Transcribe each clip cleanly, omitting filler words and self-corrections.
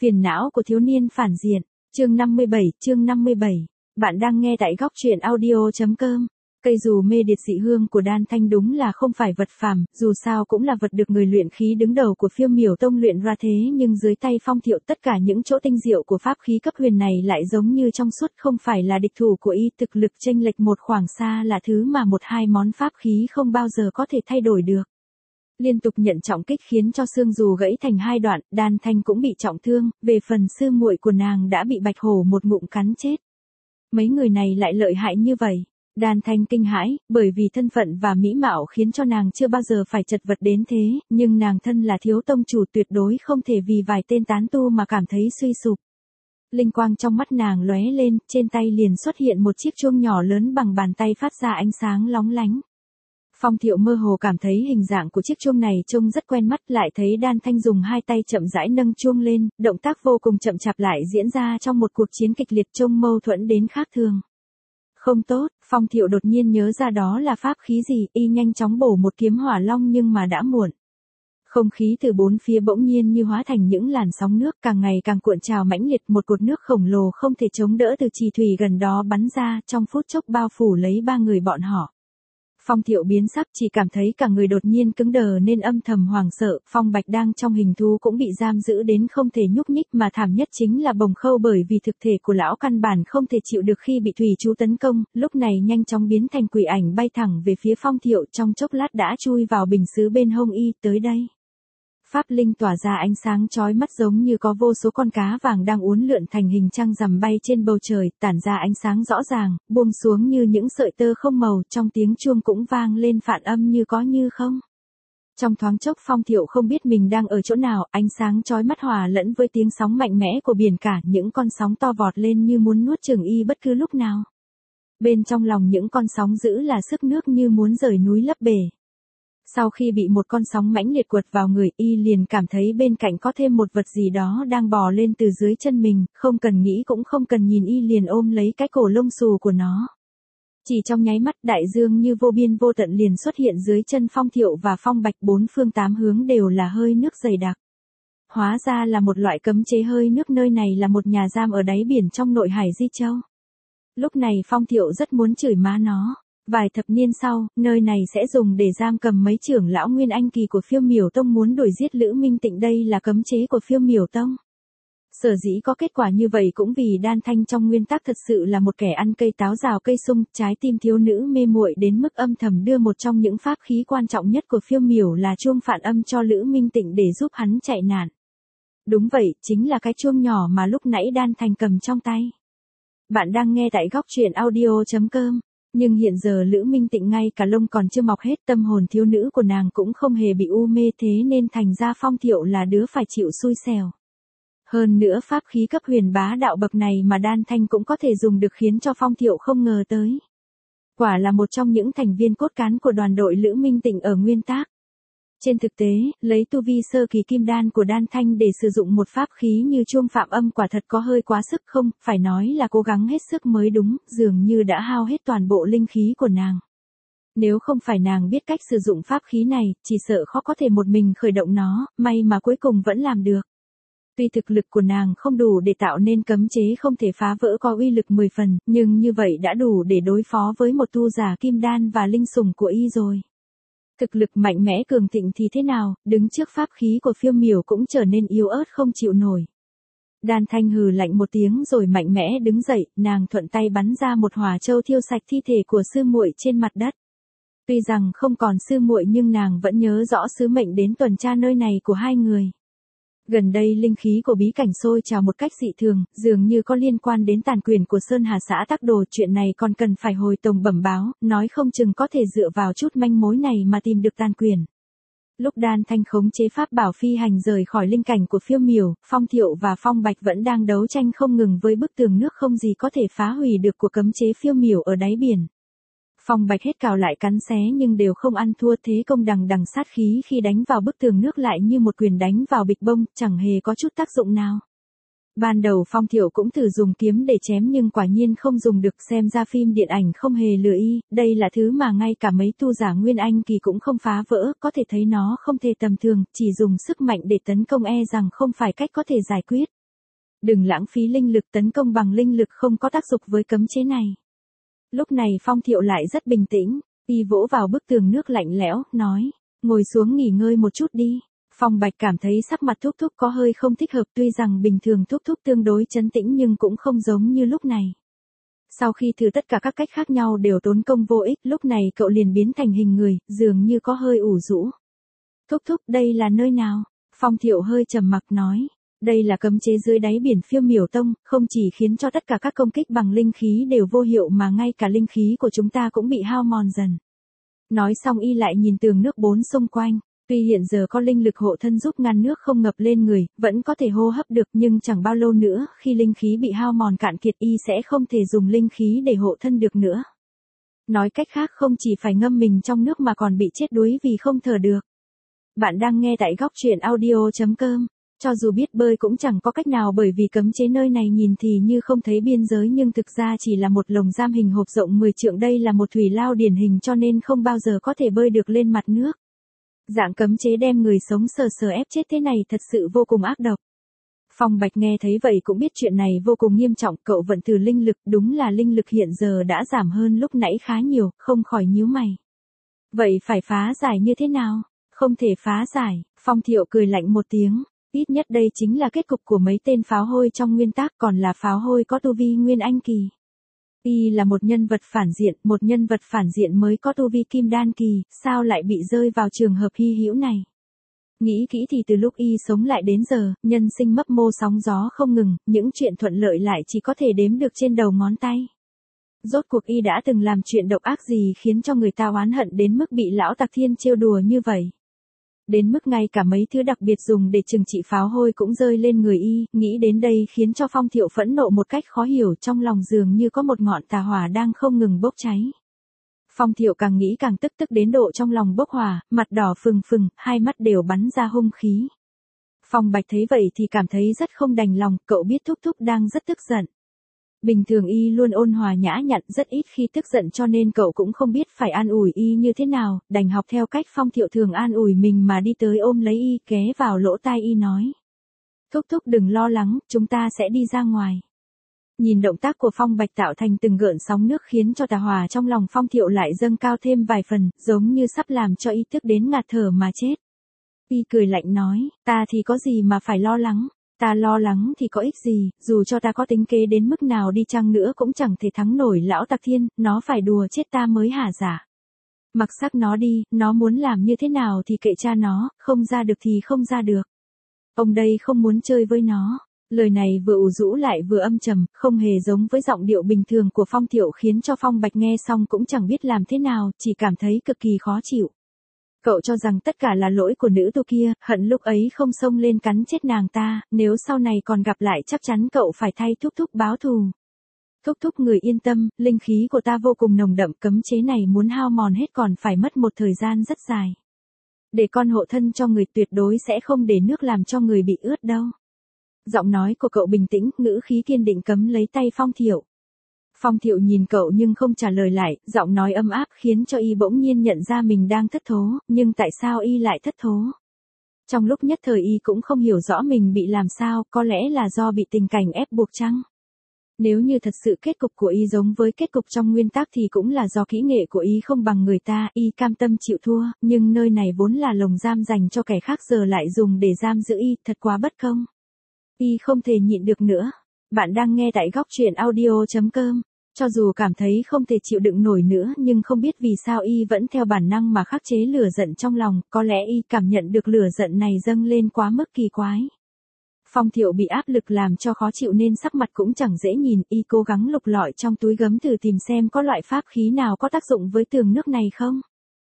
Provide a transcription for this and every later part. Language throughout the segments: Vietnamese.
Phiền não của thiếu niên phản diện, chương 57. Bạn đang nghe tại góc truyện audio.com. Cây dù mê điệt dị hương của Đan Thanh đúng là không phải vật phàm, dù sao cũng là vật được người luyện khí đứng đầu của Phiêu Miểu Tông luyện ra thế, nhưng dưới tay Phong Thiệu tất cả những chỗ tinh diệu của pháp khí cấp huyền này lại giống như trong suốt, không phải là địch thủ của y, thực lực chênh lệch một khoảng xa là thứ mà một hai món pháp khí không bao giờ có thể thay đổi được. Liên tục nhận trọng kích khiến cho xương dù gãy thành hai đoạn, Đan Thanh cũng bị trọng thương, về phần sư muội của nàng đã bị bạch hổ một ngụm cắn chết. Mấy người này lại lợi hại như vậy. Đan Thanh kinh hãi, bởi vì thân phận và mỹ mạo khiến cho nàng chưa bao giờ phải chật vật đến thế, nhưng nàng thân là thiếu tông chủ tuyệt đối không thể vì vài tên tán tu mà cảm thấy suy sụp. Linh quang trong mắt nàng lóe lên, trên tay liền xuất hiện một chiếc chuông nhỏ lớn bằng bàn tay phát ra ánh sáng lóng lánh. Phong Thiệu mơ hồ cảm thấy hình dạng của chiếc chuông này trông rất quen mắt, lại thấy Đan Thanh dùng hai tay chậm rãi nâng chuông lên, động tác vô cùng chậm chạp lại diễn ra trong một cuộc chiến kịch liệt trông mâu thuẫn đến khác thường. Không tốt, Phong Thiệu đột nhiên nhớ ra đó là pháp khí gì, y nhanh chóng bổ một kiếm hỏa long nhưng mà đã muộn. Không khí từ bốn phía bỗng nhiên như hóa thành những làn sóng nước càng ngày càng cuộn trào mãnh liệt, một cột nước khổng lồ không thể chống đỡ từ trì thủy gần đó bắn ra, trong phút chốc bao phủ lấy ba người bọn họ. Phong Thiệu biến sắc, chỉ cảm thấy cả người đột nhiên cứng đờ nên âm thầm hoảng sợ. Phong Bạch đang trong hình thú cũng bị giam giữ đến không thể nhúc nhích, mà thảm nhất chính là Bồng Khâu, bởi vì thực thể của lão căn bản không thể chịu được khi bị thủy chú tấn công, lúc này nhanh chóng biến thành quỷ ảnh bay thẳng về phía Phong Thiệu, trong chốc lát đã chui vào bình sứ bên hông y. Tới đây, pháp linh tỏa ra ánh sáng chói mắt giống như có vô số con cá vàng đang uốn lượn thành hình trăng rằm bay trên bầu trời, tản ra ánh sáng rõ ràng, buông xuống như những sợi tơ không màu, trong tiếng chuông cũng vang lên phản âm như có như không. Trong thoáng chốc Phong Thiệu không biết mình đang ở chỗ nào, ánh sáng chói mắt hòa lẫn với tiếng sóng mạnh mẽ của biển cả, những con sóng to vọt lên như muốn nuốt chửng y bất cứ lúc nào. Bên trong lòng những con sóng dữ là sức nước như muốn rời núi lấp bể. Sau khi bị một con sóng mãnh liệt quật vào người, y liền cảm thấy bên cạnh có thêm một vật gì đó đang bò lên từ dưới chân mình, không cần nghĩ cũng không cần nhìn, y liền ôm lấy cái cổ lông xù của nó. Chỉ trong nháy mắt, đại dương như vô biên vô tận liền xuất hiện dưới chân Phong Thiệu và Phong Bạch, bốn phương tám hướng đều là hơi nước dày đặc. Hóa ra là một loại cấm chế hơi nước, nơi này là một nhà giam ở đáy biển trong nội hải Di Châu. Lúc này Phong Thiệu rất muốn chửi má nó. Vài thập niên sau, nơi này sẽ dùng để giam cầm mấy trưởng lão Nguyên Anh kỳ của Phiêu Miểu Tông muốn đuổi giết Lữ Minh Tịnh, đây là cấm chế của Phiêu Miểu Tông. Sở dĩ có kết quả như vậy cũng vì Đan Thanh trong nguyên tắc thật sự là một kẻ ăn cây táo rào cây sung, trái tim thiếu nữ mê muội đến mức âm thầm đưa một trong những pháp khí quan trọng nhất của Phiêu Miểu là chuông phản âm cho Lữ Minh Tịnh để giúp hắn chạy nạn. Đúng vậy, chính là cái chuông nhỏ mà lúc nãy Đan Thanh cầm trong tay. Bạn đang nghe tại góc truyện audio.com. Nhưng hiện giờ Lữ Minh Tịnh ngay cả lông còn chưa mọc hết, tâm hồn thiếu nữ của nàng cũng không hề bị u mê, thế nên thành ra Phong Thiệu là đứa phải chịu xui xẻo. Hơn nữa pháp khí cấp huyền bá đạo bậc này mà Đan Thanh cũng có thể dùng được khiến cho Phong Thiệu không ngờ tới. Quả là một trong những thành viên cốt cán của đoàn đội Lữ Minh Tịnh ở nguyên tác. Trên thực tế, lấy tu vi sơ kỳ kim đan của Đan Thanh để sử dụng một pháp khí như chuông phạm âm quả thật có hơi quá sức, không, phải nói là cố gắng hết sức mới đúng, dường như đã hao hết toàn bộ linh khí của nàng. Nếu không phải nàng biết cách sử dụng pháp khí này, chỉ sợ khó có thể một mình khởi động nó, may mà cuối cùng vẫn làm được. Tuy thực lực của nàng không đủ để tạo nên cấm chế không thể phá vỡ có uy lực 10 phần, nhưng như vậy đã đủ để đối phó với một tu giả kim đan và linh sủng của y rồi. Thực lực mạnh mẽ cường thịnh thì thế nào, đứng trước pháp khí của Phiêu Miểu cũng trở nên yếu ớt không chịu nổi. Đan Thanh hừ lạnh một tiếng rồi mạnh mẽ đứng dậy, nàng thuận tay bắn ra một hỏa châu thiêu sạch thi thể của sư muội trên mặt đất. Tuy rằng không còn sư muội nhưng nàng vẫn nhớ rõ sứ mệnh đến tuần tra nơi này của hai người. Gần đây linh khí của bí cảnh sôi trào một cách dị thường, dường như có liên quan đến tàn quyền của Sơn Hà xã Tắc Đồ, chuyện này còn cần phải hồi tổng bẩm báo, nói không chừng có thể dựa vào chút manh mối này mà tìm được tàn quyền. Lúc Đan Thanh khống chế pháp bảo phi hành rời khỏi linh cảnh của Phiêu Miểu, Phong Thiệu và Phong Bạch vẫn đang đấu tranh không ngừng với bức tường nước không gì có thể phá hủy được của cấm chế Phiêu Miểu ở đáy biển. Phong Bạch hết cào lại cắn xé nhưng đều không ăn thua, thế công đằng đằng sát khí khi đánh vào bức tường nước lại như một quyền đánh vào bịch bông, chẳng hề có chút tác dụng nào. Ban đầu Phong Thiệu cũng thử dùng kiếm để chém nhưng quả nhiên không dùng được, xem ra phim điện ảnh không hề lừa y, đây là thứ mà ngay cả mấy tu giả Nguyên Anh kỳ cũng không phá vỡ, có thể thấy nó không thể tầm thường, chỉ dùng sức mạnh để tấn công e rằng không phải cách có thể giải quyết. Đừng lãng phí linh lực, tấn công bằng linh lực không có tác dụng với cấm chế này. Lúc này Phong Thiệu lại rất bình tĩnh, y vỗ vào bức tường nước lạnh lẽo, nói, ngồi xuống nghỉ ngơi một chút đi. Phong Bạch cảm thấy sắc mặt Thúc Thúc có hơi không thích hợp, tuy rằng bình thường Thúc Thúc tương đối trấn tĩnh nhưng cũng không giống như lúc này. Sau khi thử tất cả các cách khác nhau đều tốn công vô ích, lúc này cậu liền biến thành hình người, dường như có hơi ủ rũ. Thúc Thúc, đây là nơi nào? Phong Thiệu hơi trầm mặc nói, đây là cấm chế dưới đáy biển Phiêu Miểu Tông, không chỉ khiến cho tất cả các công kích bằng linh khí đều vô hiệu mà ngay cả linh khí của chúng ta cũng bị hao mòn dần. Nói xong y lại nhìn tường nước bốn xung quanh. Tuy hiện giờ có linh lực hộ thân giúp ngăn nước không ngập lên người, vẫn có thể hô hấp được nhưng chẳng bao lâu nữa, khi linh khí bị hao mòn cạn kiệt y sẽ không thể dùng linh khí để hộ thân được nữa. Nói cách khác không chỉ phải ngâm mình trong nước mà còn bị chết đuối vì không thở được. Bạn đang nghe tại góc truyện audio.com. Cho dù biết bơi cũng chẳng có cách nào bởi vì cấm chế nơi này nhìn thì như không thấy biên giới nhưng thực ra chỉ là một lồng giam hình hộp rộng 10 trượng, đây là một thủy lao điển hình cho nên không bao giờ có thể bơi được lên mặt nước. Dạng cấm chế đem người sống sờ sờ ép chết thế này thật sự vô cùng ác độc. Phong Bạch nghe thấy vậy cũng biết chuyện này vô cùng nghiêm trọng, cậu vận từ linh lực, đúng là linh lực hiện giờ đã giảm hơn lúc nãy khá nhiều, không khỏi nhíu mày. Vậy phải phá giải như thế nào? Không thể phá giải, Phong Thiệu cười lạnh một tiếng, ít nhất đây chính là kết cục của mấy tên pháo hôi trong nguyên tắc, còn là pháo hôi có tu vi Nguyên Anh kỳ. Y là một nhân vật phản diện mới có tu vi Kim Đan kỳ, sao lại bị rơi vào trường hợp hy hữu này? Nghĩ kỹ thì từ lúc y sống lại đến giờ, nhân sinh mấp mô sóng gió không ngừng, những chuyện thuận lợi lại chỉ có thể đếm được trên đầu ngón tay. Rốt cuộc y đã từng làm chuyện độc ác gì khiến cho người ta oán hận đến mức bị lão Tặc Thiên trêu đùa như vậy? Đến mức ngay cả mấy thứ đặc biệt dùng để trừng trị pháo hôi cũng rơi lên người y, nghĩ đến đây khiến cho Phong Thiệu phẫn nộ một cách khó hiểu, trong lòng dường như có một ngọn tà hỏa đang không ngừng bốc cháy. Phong Thiệu càng nghĩ càng tức đến độ trong lòng bốc hỏa, mặt đỏ phừng phừng, hai mắt đều bắn ra hung khí. Phong Bạch thấy vậy thì cảm thấy rất không đành lòng, cậu biết Thúc Thúc đang rất tức giận. Bình thường y luôn ôn hòa nhã nhặn, rất ít khi tức giận cho nên cậu cũng không biết phải an ủi y như thế nào, đành học theo cách Phong Thiệu thường an ủi mình mà đi tới ôm lấy y, ghé vào lỗ tai y nói. Thúc Thúc đừng lo lắng, chúng ta sẽ đi ra ngoài. Nhìn động tác của Phong Bạch tạo thành từng gợn sóng nước khiến cho tà hỏa trong lòng Phong Thiệu lại dâng cao thêm vài phần, giống như sắp làm cho y tức đến ngạt thở mà chết. Y cười lạnh nói, ta thì có gì mà phải lo lắng. Ta lo lắng thì có ích gì, dù cho ta có tính kế đến mức nào đi chăng nữa cũng chẳng thể thắng nổi lão Tặc Thiên, nó phải đùa chết ta mới hả dạ. Mặc xác nó đi, nó muốn làm như thế nào thì kệ cha nó, không ra được thì không ra được. Ông đây không muốn chơi với nó. Lời này vừa ủ rũ lại vừa âm trầm, không hề giống với giọng điệu bình thường của Phong Thiệu khiến cho Phong Bạch nghe xong cũng chẳng biết làm thế nào, chỉ cảm thấy cực kỳ khó chịu. Cậu cho rằng tất cả là lỗi của nữ tu kia, hận lúc ấy không xông lên cắn chết nàng ta, nếu sau này còn gặp lại chắc chắn cậu phải thay Thúc Thúc báo thù. Thúc Thúc người yên tâm, linh khí của ta vô cùng nồng đậm, cấm chế này muốn hao mòn hết còn phải mất một thời gian rất dài. Để con hộ thân cho người tuyệt đối sẽ không để nước làm cho người bị ướt đâu. Giọng nói của cậu bình tĩnh, ngữ khí kiên định cấm lấy tay Phong Thiệu. Phong Thiệu nhìn cậu nhưng không trả lời lại, giọng nói ấm áp khiến cho y bỗng nhiên nhận ra mình đang thất thố, nhưng tại sao y lại thất thố? Trong lúc nhất thời y cũng không hiểu rõ mình bị làm sao, có lẽ là do bị tình cảnh ép buộc chăng? Nếu như thật sự kết cục của y giống với kết cục trong nguyên tắc thì cũng là do kỹ nghệ của y không bằng người ta, y cam tâm chịu thua, nhưng nơi này vốn là lồng giam dành cho kẻ khác giờ lại dùng để giam giữ y, thật quá bất công. Y không thể nhịn được nữa. Bạn đang nghe tại góc truyện audio.com. Cho dù cảm thấy không thể chịu đựng nổi nữa nhưng không biết vì sao y vẫn theo bản năng mà khắc chế lửa giận trong lòng, có lẽ y cảm nhận được lửa giận này dâng lên quá mức kỳ quái. Phong Thiệu bị áp lực làm cho khó chịu nên sắc mặt cũng chẳng dễ nhìn, y cố gắng lục lọi trong túi gấm thử tìm xem có loại pháp khí nào có tác dụng với tường nước này không.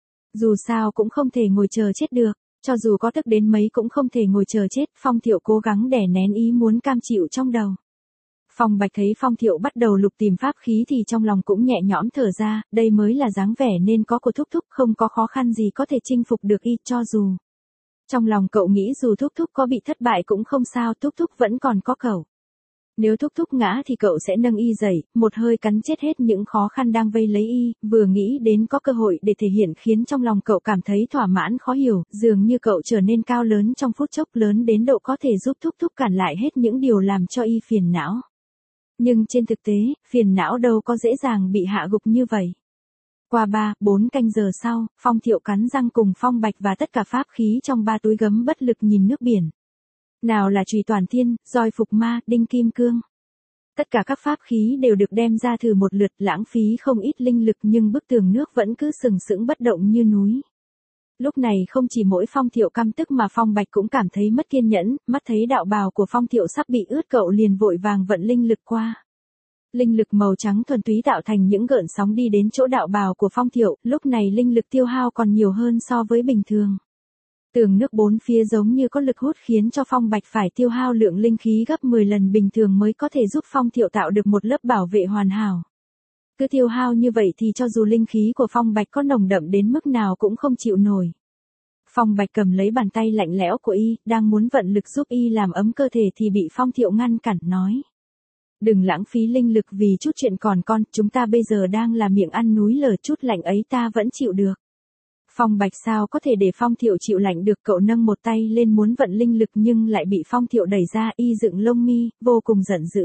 Dù sao cũng không thể ngồi chờ chết được, cho dù có tức đến mấy cũng không thể ngồi chờ chết, Phong Thiệu cố gắng đè nén ý muốn cam chịu trong đầu. Phong Bạch thấy Phong Thiệu bắt đầu lục tìm pháp khí thì trong lòng cũng nhẹ nhõm thở ra, đây mới là dáng vẻ nên có của Thúc Thúc, không có khó khăn gì có thể chinh phục được y, cho dù. Trong lòng cậu nghĩ dù Thúc Thúc có bị thất bại cũng không sao, Thúc Thúc vẫn còn có cậu. Nếu thúc thúc ngã thì cậu sẽ nâng y dậy, một hơi cắn chết hết những khó khăn đang vây lấy y, vừa nghĩ đến có cơ hội để thể hiện khiến trong lòng cậu cảm thấy thỏa mãn khó hiểu, dường như cậu trở nên cao lớn trong phút chốc, lớn đến độ có thể giúp thúc thúc cản lại hết những điều làm cho y phiền não. Nhưng trên thực tế, phiền não đâu có dễ dàng bị hạ gục như vậy. Qua 3-4 canh giờ sau, Phong Thiệu cắn răng cùng Phong Bạch và tất cả pháp khí trong 3 túi gấm bất lực nhìn nước biển. Nào là chùy toàn thiên, roi phục ma, đinh kim cương. Tất cả các pháp khí đều được đem ra thử một lượt, lãng phí không ít linh lực, nhưng bức tường nước vẫn cứ sừng sững bất động như núi. Lúc này không chỉ mỗi Phong Thiệu căm tức mà Phong Bạch cũng cảm thấy mất kiên nhẫn, mắt thấy đạo bào của Phong Thiệu sắp bị ướt, cậu liền vội vàng vận linh lực qua. Linh lực màu trắng thuần túy tạo thành những gợn sóng đi đến chỗ đạo bào của Phong Thiệu, lúc này linh lực tiêu hao còn nhiều hơn so với bình thường. Tường nước bốn phía giống như có lực hút khiến cho Phong Bạch phải tiêu hao lượng linh khí gấp 10 lần bình thường mới có thể giúp Phong Thiệu tạo được một lớp bảo vệ hoàn hảo. Cứ tiêu hao như vậy thì cho dù linh khí của Phong Bạch có nồng đậm đến mức nào cũng không chịu nổi. Phong Bạch cầm lấy bàn tay lạnh lẽo của y, đang muốn vận lực giúp y làm ấm cơ thể thì bị Phong Thiệu ngăn cản, nói. Đừng lãng phí linh lực vì chút chuyện còn con, chúng ta bây giờ đang là miệng ăn núi lở, chút lạnh ấy ta vẫn chịu được. Phong Bạch sao có thể để Phong Thiệu chịu lạnh được, cậu nâng một tay lên muốn vận linh lực nhưng lại bị Phong Thiệu đẩy ra, y dựng lông mi, vô cùng giận dữ.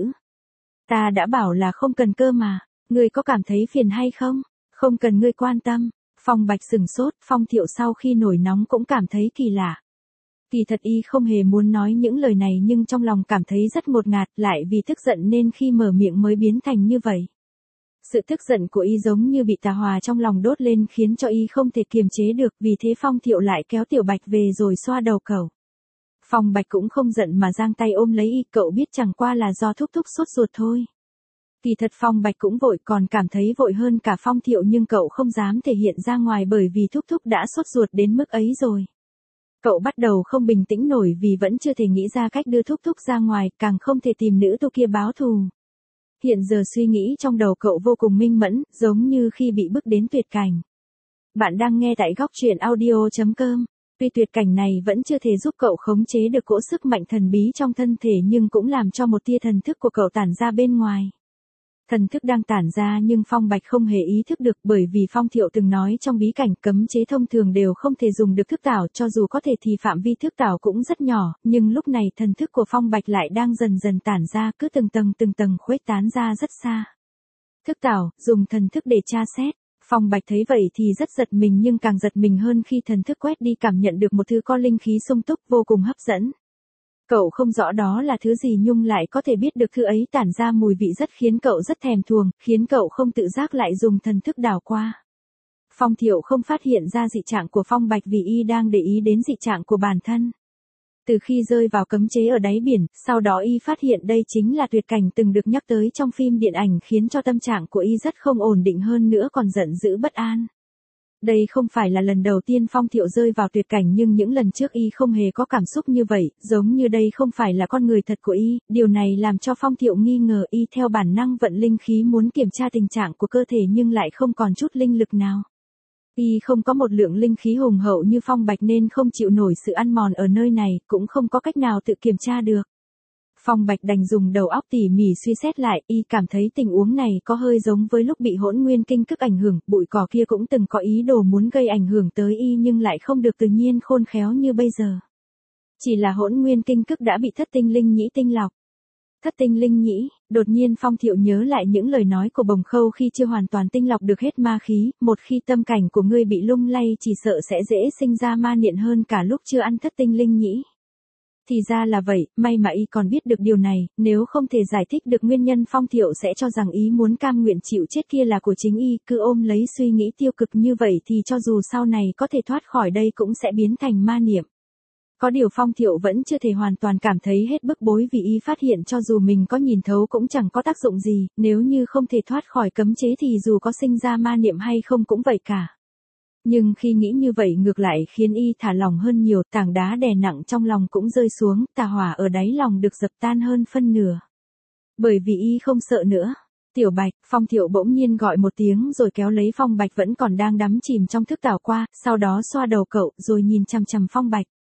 Ta đã bảo là không cần cơ mà, ngươi có cảm thấy phiền hay không? Không cần ngươi quan tâm. Phong Bạch sừng sốt, Phong Thiệu sau khi nổi nóng cũng cảm thấy kỳ lạ. Kỳ thật y không hề muốn nói những lời này nhưng trong lòng cảm thấy rất ngột ngạt, lại vì tức giận nên khi mở miệng mới biến thành như vậy. Sự tức giận của y giống như bị tà hỏa trong lòng đốt lên khiến cho y không thể kiềm chế được, vì thế Phong Thiệu lại kéo Tiểu Bạch về rồi xoa đầu cậu. Phong Bạch cũng không giận mà giang tay ôm lấy y, cậu biết chẳng qua là do thúc thúc sốt ruột thôi. Kỳ thật Phong Bạch cũng vội, còn cảm thấy vội hơn cả Phong Thiệu, nhưng cậu không dám thể hiện ra ngoài bởi vì thúc thúc đã sốt ruột đến mức ấy rồi. Cậu bắt đầu không bình tĩnh nổi vì vẫn chưa thể nghĩ ra cách đưa thúc thúc ra ngoài, càng không thể tìm nữ tu kia báo thù. Hiện giờ suy nghĩ trong đầu cậu vô cùng minh mẫn, giống như khi bị bước đến tuyệt cảnh. Bạn đang nghe tại góc truyện audio.com. Tuy tuyệt cảnh này vẫn chưa thể giúp cậu khống chế được cỗ sức mạnh thần bí trong thân thể nhưng cũng làm cho một tia thần thức của cậu tản ra bên ngoài. Thần thức đang tản ra nhưng Phong Bạch không hề ý thức được, bởi vì Phong Thiệu từng nói trong bí cảnh cấm chế thông thường đều không thể dùng được thức tảo, cho dù có thể thì phạm vi thức tảo cũng rất nhỏ, nhưng lúc này thần thức của Phong Bạch lại đang dần dần tản ra, cứ từng tầng khuếch tán ra rất xa. Thức tảo, dùng thần thức để tra xét. Phong Bạch thấy vậy thì rất giật mình, nhưng càng giật mình hơn khi thần thức quét đi cảm nhận được một thứ có linh khí sung túc vô cùng hấp dẫn. Cậu không rõ đó là thứ gì nhưng lại có thể biết được thứ ấy tản ra mùi vị rất khiến cậu rất thèm thuồng, khiến cậu không tự giác lại dùng thần thức đảo qua. Phong Thiệu không phát hiện ra dị trạng của Phong Bạch vì y đang để ý đến dị trạng của bản thân. Từ khi rơi vào cấm chế ở đáy biển, sau đó y phát hiện đây chính là tuyệt cảnh từng được nhắc tới trong phim điện ảnh, khiến cho tâm trạng của y rất không ổn định, hơn nữa còn giận dữ bất an. Đây không phải là lần đầu tiên Phong Thiệu rơi vào tuyệt cảnh, nhưng những lần trước y không hề có cảm xúc như vậy, giống như đây không phải là con người thật của y, điều này làm cho Phong Thiệu nghi ngờ. Y theo bản năng vận linh khí muốn kiểm tra tình trạng của cơ thể nhưng lại không còn chút linh lực nào. Y không có một lượng linh khí hùng hậu như Phong Bạch nên không chịu nổi sự ăn mòn ở nơi này, cũng không có cách nào tự kiểm tra được. Phong Bạch đành dùng đầu óc tỉ mỉ suy xét lại, y cảm thấy tình huống này có hơi giống với lúc bị hỗn nguyên kinh cức ảnh hưởng, bụi cỏ kia cũng từng có ý đồ muốn gây ảnh hưởng tới y nhưng lại không được tự nhiên khôn khéo như bây giờ. Chỉ là hỗn nguyên kinh cức đã bị thất tinh linh nhĩ tinh lọc. Thất tinh linh nhĩ, đột nhiên Phong Thiệu nhớ lại những lời nói của Bồng Khâu khi chưa hoàn toàn tinh lọc được hết ma khí, một khi tâm cảnh của ngươi bị lung lay chỉ sợ sẽ dễ sinh ra ma niệm hơn cả lúc chưa ăn thất tinh linh nhĩ. Thì ra là vậy, may mà y còn biết được điều này, nếu không thể giải thích được nguyên nhân Phong Thiệu sẽ cho rằng ý muốn cam nguyện chịu chết kia là của chính y, cứ ôm lấy suy nghĩ tiêu cực như vậy thì cho dù sau này có thể thoát khỏi đây cũng sẽ biến thành ma niệm. Có điều Phong Thiệu vẫn chưa thể hoàn toàn cảm thấy hết bức bối vì y phát hiện cho dù mình có nhìn thấu cũng chẳng có tác dụng gì, nếu như không thể thoát khỏi cấm chế thì dù có sinh ra ma niệm hay không cũng vậy cả. Nhưng khi nghĩ như vậy ngược lại khiến y thả lòng hơn nhiều, tảng đá đè nặng trong lòng cũng rơi xuống, tà hỏa ở đáy lòng được dập tan hơn phân nửa. Bởi vì y không sợ nữa. Tiểu Bạch, Phong Thiệu bỗng nhiên gọi một tiếng rồi kéo lấy Phong Bạch vẫn còn đang đắm chìm trong thức tảo qua, sau đó xoa đầu cậu rồi nhìn chằm chằm Phong Bạch.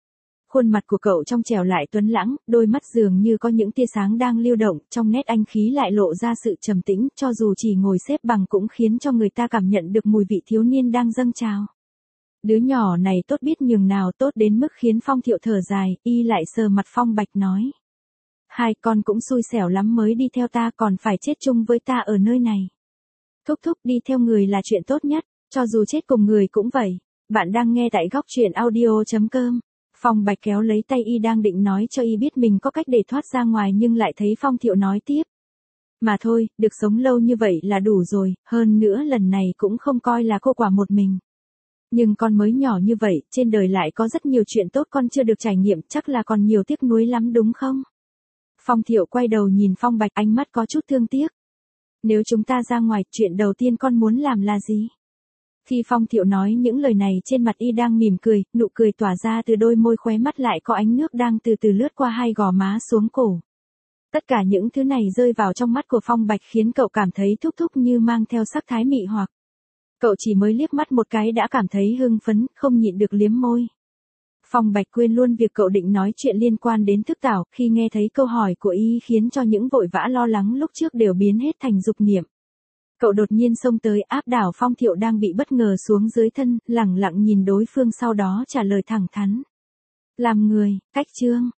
Khuôn mặt của cậu trong trẻo lại tuấn lãng, đôi mắt dường như có những tia sáng đang lưu động, trong nét anh khí lại lộ ra sự trầm tĩnh, cho dù chỉ ngồi xếp bằng cũng khiến cho người ta cảm nhận được mùi vị thiếu niên đang dâng trào. Đứa nhỏ này tốt biết nhường nào, tốt đến mức khiến Phong Thiệu thở dài, y lại sờ mặt Phong Bạch nói. Hai con cũng xui xẻo lắm mới đi theo ta, còn phải chết chung với ta ở nơi này. Thúc thúc, đi theo người là chuyện tốt nhất, cho dù chết cùng người cũng vậy. Bạn đang nghe tại góc truyện audio.com. Phong Bạch kéo lấy tay y đang định nói cho y biết mình có cách để thoát ra ngoài, nhưng lại thấy Phong Thiệu nói tiếp. Mà thôi, được sống lâu như vậy là đủ rồi, hơn nữa lần này cũng không coi là cô quả một mình. Nhưng con mới nhỏ như vậy, trên đời lại có rất nhiều chuyện tốt con chưa được trải nghiệm, chắc là còn nhiều tiếc nuối lắm đúng không? Phong Thiệu quay đầu nhìn Phong Bạch, ánh mắt có chút thương tiếc. Nếu chúng ta ra ngoài, chuyện đầu tiên con muốn làm là gì? Khi Phong Thiệu nói những lời này, trên mặt y đang mỉm cười, nụ cười tỏa ra từ đôi môi, khóe mắt lại có ánh nước đang từ từ lướt qua hai gò má xuống cổ. Tất cả những thứ này rơi vào trong mắt của Phong Bạch khiến cậu cảm thấy thúc thúc như mang theo sắc thái mị hoặc. Cậu chỉ mới liếc mắt một cái đã cảm thấy hưng phấn, không nhịn được liếm môi. Phong Bạch quên luôn việc cậu định nói chuyện liên quan đến Thức Tảo, khi nghe thấy câu hỏi của y khiến cho những vội vã lo lắng lúc trước đều biến hết thành dục niệm. Cậu đột nhiên xông tới áp đảo Phong Thiệu đang bị bất ngờ xuống dưới thân, lẳng lặng nhìn đối phương, sau đó trả lời thẳng thắn. Làm người, cách chương.